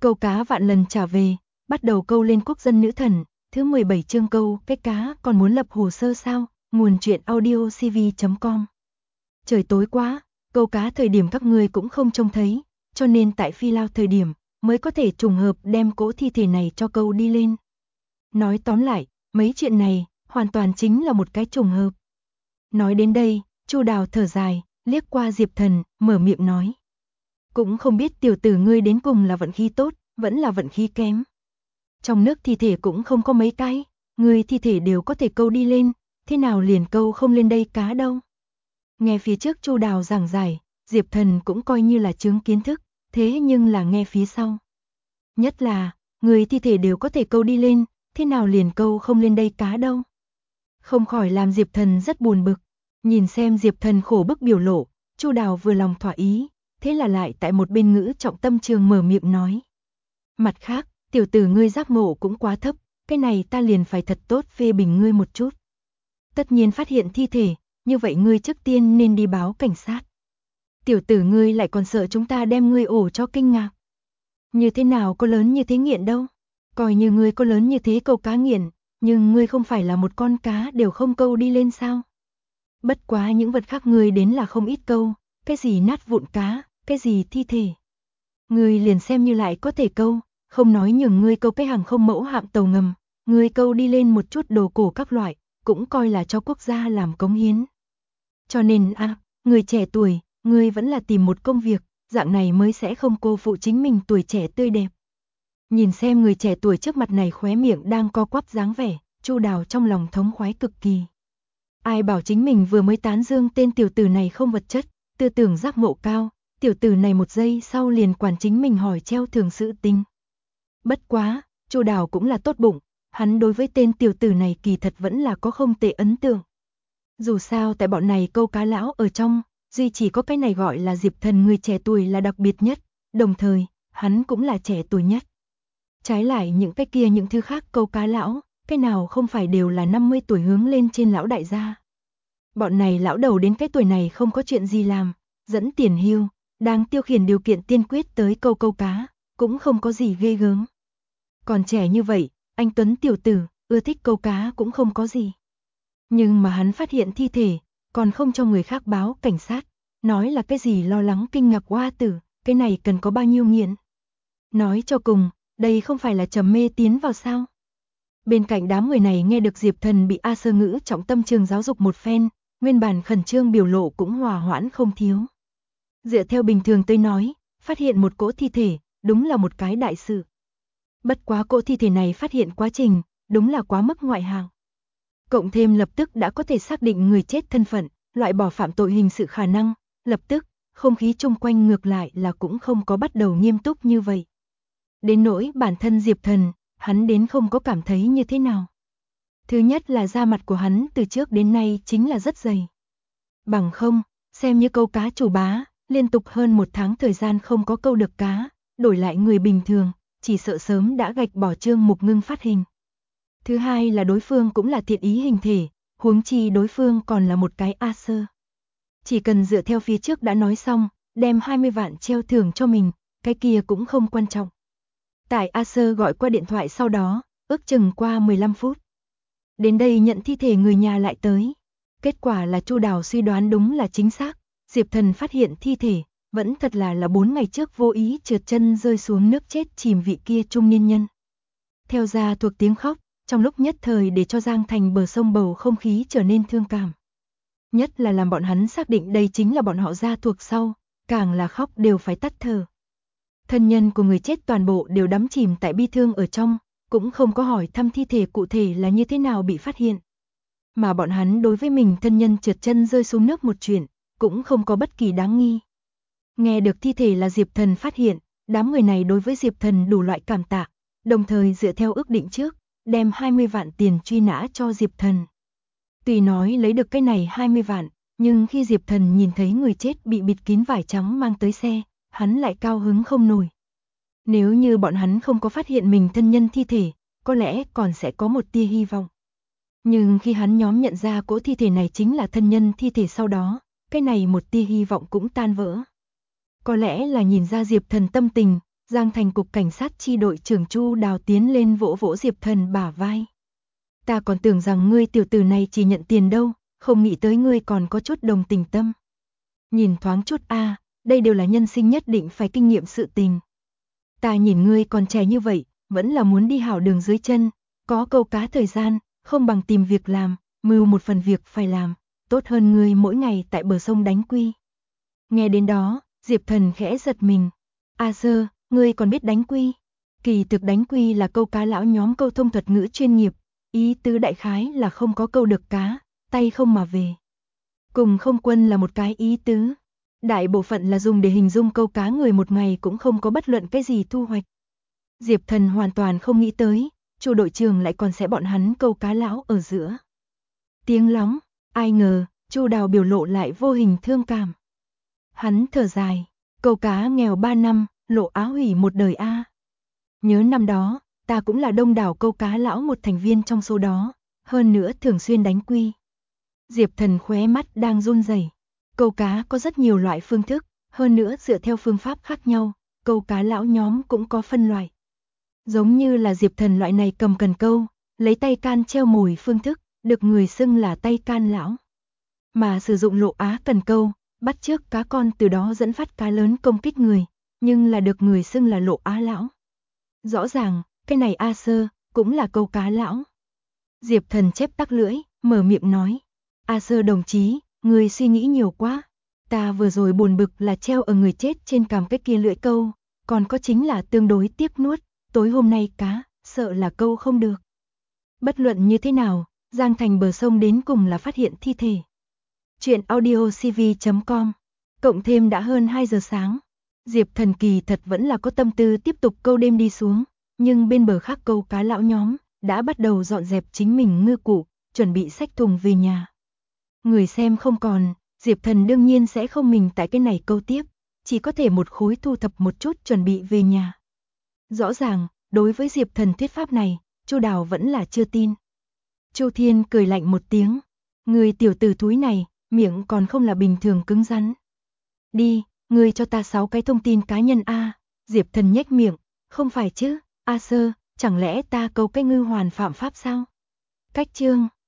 Câu cá vạn lần trả về, bắt đầu câu lên quốc dân nữ thần, thứ 17 chương câu cái cá còn muốn lập hồ sơ sao, nguồn truyện audio cv.com. Trời tối quá, câu cá thời điểm các ngươi cũng không trông thấy, cho nên tại Phi Lao thời điểm mới có thể trùng hợp đem cỗ thi thể này cho câu đi lên. Nói tóm lại, mấy chuyện này hoàn toàn chính là một cái trùng hợp. Nói đến đây, Chu Đào thở dài, liếc qua Diệp Thần, mở miệng nói. Cũng không biết tiểu tử ngươi đến cùng là vận khí tốt, vẫn là vận khí kém. Trong nước thi thể cũng không có mấy cái, ngươi thi thể đều có thể câu đi lên, thế nào liền câu không lên đây cá đâu. Nghe phía trước Chu Đào giảng giải, Diệp Thần cũng coi như là chứng kiến thức, thế nhưng là nghe phía sau. Nhất là, người thi thể đều có thể câu đi lên, thế nào liền câu không lên đây cá đâu. Không khỏi làm Diệp Thần rất buồn bực, nhìn xem Diệp Thần khổ bức biểu lộ, Chu Đào vừa lòng thỏa ý, thế là lại tại một bên ngữ trọng tâm trường mở miệng nói. Mặt khác, tiểu tử ngươi giác ngộ cũng quá thấp, cái này ta liền phải thật tốt phê bình ngươi một chút. Tất nhiên phát hiện thi thể, như vậy ngươi trước tiên nên đi báo cảnh sát. Tiểu tử ngươi lại còn sợ chúng ta đem ngươi ổ cho kinh ngạc. Như thế nào có lớn như thế nghiện đâu, coi như ngươi có lớn như thế câu cá nghiện, nhưng ngươi không phải là một con cá đều không câu đi lên sao. Bất quá những vật khác ngươi đến là không ít câu, cái gì nát vụn cá, cái gì thi thể. Ngươi liền xem như lại có thể câu, không nói nhường ngươi câu cái hàng không mẫu hạm tàu ngầm, ngươi câu đi lên một chút đồ cổ các loại, cũng coi là cho quốc gia làm cống hiến. Cho nên người trẻ tuổi, ngươi vẫn là tìm một công việc, dạng này mới sẽ không cô phụ chính mình tuổi trẻ tươi đẹp. Nhìn xem người trẻ tuổi trước mặt này khóe miệng đang co quắp dáng vẻ, Chu Đào trong lòng thống khoái cực kỳ. Ai bảo chính mình vừa mới tán dương tên tiểu tử này không vật chất, tư tưởng giác ngộ cao, tiểu tử này một giây sau liền quản chính mình hỏi treo thường sự tình. Bất quá, Chu Đào cũng là tốt bụng, hắn đối với tên tiểu tử này kỳ thật vẫn là có không tệ ấn tượng. Dù sao tại bọn này câu cá lão ở trong, duy chỉ có cái này gọi là Diệp Thần người trẻ tuổi là đặc biệt nhất, đồng thời, hắn cũng là trẻ tuổi nhất. Trái lại những cái kia những thứ khác câu cá lão, cái nào không phải đều là 50 tuổi hướng lên trên lão đại gia. Bọn này lão đầu đến cái tuổi này không có chuyện gì làm, dẫn tiền hưu, đang tiêu khiển điều kiện tiên quyết tới câu cá, cũng không có gì ghê gớm. Còn trẻ như vậy, anh Tuấn tiểu tử, ưa thích câu cá cũng không có gì. Nhưng mà hắn phát hiện thi thể, còn không cho người khác báo cảnh sát, nói là cái gì lo lắng kinh ngạc hoa tử, cái này cần có bao nhiêu nghiện. Nói cho cùng, đây không phải là trầm mê tiến vào sao. Bên cạnh đám người này nghe được Diệp Thần bị A Sơ Ngữ trọng tâm trường giáo dục một phen, nguyên bản khẩn trương biểu lộ cũng hòa hoãn không thiếu. Dựa theo bình thường tôi nói, phát hiện một cỗ thi thể, đúng là một cái đại sự. Bất quá cỗ thi thể này phát hiện quá trình, đúng là quá mức ngoại hạng. Cộng thêm lập tức đã có thể xác định người chết thân phận, loại bỏ phạm tội hình sự khả năng, lập tức, không khí chung quanh ngược lại là cũng không có bắt đầu nghiêm túc như vậy. Đến nỗi bản thân Diệp Thần, hắn đến không có cảm thấy như thế nào. Thứ nhất là da mặt của hắn từ trước đến nay chính là rất dày. Bằng không, xem như câu cá chủ bá, liên tục hơn 1 tháng thời gian không có câu được cá, đổi lại người bình thường, chỉ sợ sớm đã gạch bỏ chương mục ngưng phát hình. Thứ hai là đối phương cũng là thiện ý hình thể, huống chi đối phương còn là một cái A Sơ. Chỉ cần dựa theo phía trước đã nói xong, đem 20 vạn treo thưởng cho mình, cái kia cũng không quan trọng. Tại A Sơ gọi qua điện thoại sau đó, ước chừng qua 15 phút. Đến đây nhận thi thể người nhà lại tới. Kết quả là Chu Đào suy đoán đúng là chính xác, Diệp Thần phát hiện thi thể, vẫn thật là 4 ngày trước vô ý trượt chân rơi xuống nước chết chìm vị kia trung niên nhân. Theo ra thuộc tiếng khóc, trong lúc nhất thời để cho Giang Thành bờ sông bầu không khí trở nên thương cảm. Nhất là làm bọn hắn xác định đây chính là bọn họ gia thuộc sau, càng là khóc đều phải tắt thở. Thân nhân của người chết toàn bộ đều đắm chìm tại bi thương ở trong, cũng không có hỏi thăm thi thể cụ thể là như thế nào bị phát hiện. Mà bọn hắn đối với mình thân nhân trượt chân rơi xuống nước một chuyện, cũng không có bất kỳ đáng nghi. Nghe được thi thể là Diệp Thần phát hiện, đám người này đối với Diệp Thần đủ loại cảm tạ, đồng thời dựa theo ước định trước, đem 20 vạn tiền truy nã cho Diệp Thần. Tuy nói lấy được cái này 20 vạn, nhưng khi Diệp Thần nhìn thấy người chết bị bịt kín vải trắng mang tới xe, hắn lại cao hứng không nổi. Nếu như bọn hắn không có phát hiện mình thân nhân thi thể, có lẽ còn sẽ có một tia hy vọng. Nhưng khi hắn nhóm nhận ra cỗ thi thể này chính là thân nhân thi thể sau đó, cái này một tia hy vọng cũng tan vỡ. Có lẽ là nhìn ra Diệp Thần tâm tình, Giang Thành cục cảnh sát chi đội trưởng Chu Đào tiến lên vỗ vỗ Diệp Thần bả vai. Ta còn tưởng rằng ngươi tiểu tử này chỉ nhận tiền đâu, không nghĩ tới ngươi còn có chút đồng tình tâm. Nhìn thoáng chút a, đây đều là nhân sinh nhất định phải kinh nghiệm sự tình. Ta nhìn ngươi còn trẻ như vậy, vẫn là muốn đi hảo đường dưới chân, có câu cá thời gian, không bằng tìm việc làm, mưu một phần việc phải làm, tốt hơn ngươi mỗi ngày tại bờ sông đánh quy. Nghe đến đó, Diệp Thần khẽ giật mình. A Sơ, ngươi còn biết đánh quy? Kỳ thực đánh quy là câu cá lão nhóm câu thông thuật ngữ chuyên nghiệp, ý tứ đại khái là không có câu được cá, tay không mà về. Cùng không quân là một cái ý tứ. Đại bộ phận là dùng để hình dung câu cá người một ngày cũng không có bất luận cái gì thu hoạch. Diệp Thần hoàn toàn không nghĩ tới, Chu đội trưởng lại còn sẽ bọn hắn câu cá lão ở giữa. Tiếng lóng, ai ngờ, Chu Đào biểu lộ lại vô hình thương cảm. Hắn thở dài, câu cá nghèo 3 năm, lộ á hủy một đời a. Nhớ năm đó, ta cũng là đông đảo câu cá lão một thành viên trong số đó, hơn nữa thường xuyên đánh quy. Diệp Thần khóe mắt đang run rẩy. Câu cá có rất nhiều loại phương thức, hơn nữa dựa theo phương pháp khác nhau, câu cá lão nhóm cũng có phân loại. Giống như là Diệp Thần loại này cầm cần câu, lấy tay can treo mồi phương thức, được người xưng là tay can lão. Mà sử dụng lộ á cần câu, bắt chước cá con từ đó dẫn phát cá lớn công kích người, nhưng là được người xưng là lộ á lão. Rõ ràng, cái này A Sơ, cũng là câu cá lão. Diệp Thần chép tắc lưỡi, mở miệng nói. A Sơ đồng chí, người suy nghĩ nhiều quá. Ta vừa rồi buồn bực là treo ở người chết trên cằm cái kia lưỡi câu, còn có chính là tương đối tiếc nuốt, tối hôm nay cá, sợ là câu không được. Bất luận như thế nào, Giang Thành bờ sông đến cùng là phát hiện thi thể. Chuyện audiocv.com, cộng thêm đã hơn 2 giờ sáng. Diệp Thần kỳ thật vẫn là có tâm tư tiếp tục câu đêm đi xuống, nhưng bên bờ khác câu cá lão nhóm đã bắt đầu dọn dẹp chính mình ngư cụ, chuẩn bị xách thùng về nhà. Người xem không còn, Diệp Thần đương nhiên sẽ không mình tại cái này câu tiếp, chỉ có thể một khối thu thập một chút chuẩn bị về nhà. Rõ ràng, đối với Diệp Thần thuyết pháp này, Chu Đào vẫn là chưa tin. Chu Thiên cười lạnh một tiếng, người tiểu tử thúi này, miệng còn không là bình thường cứng rắn. Đi, ngươi cho ta 6 cái thông tin cá nhân a. Diệp Thần nhếch miệng, không phải chứ, A Sơ, chẳng lẽ ta câu cái ngư hoàn phạm pháp sao? Cách chương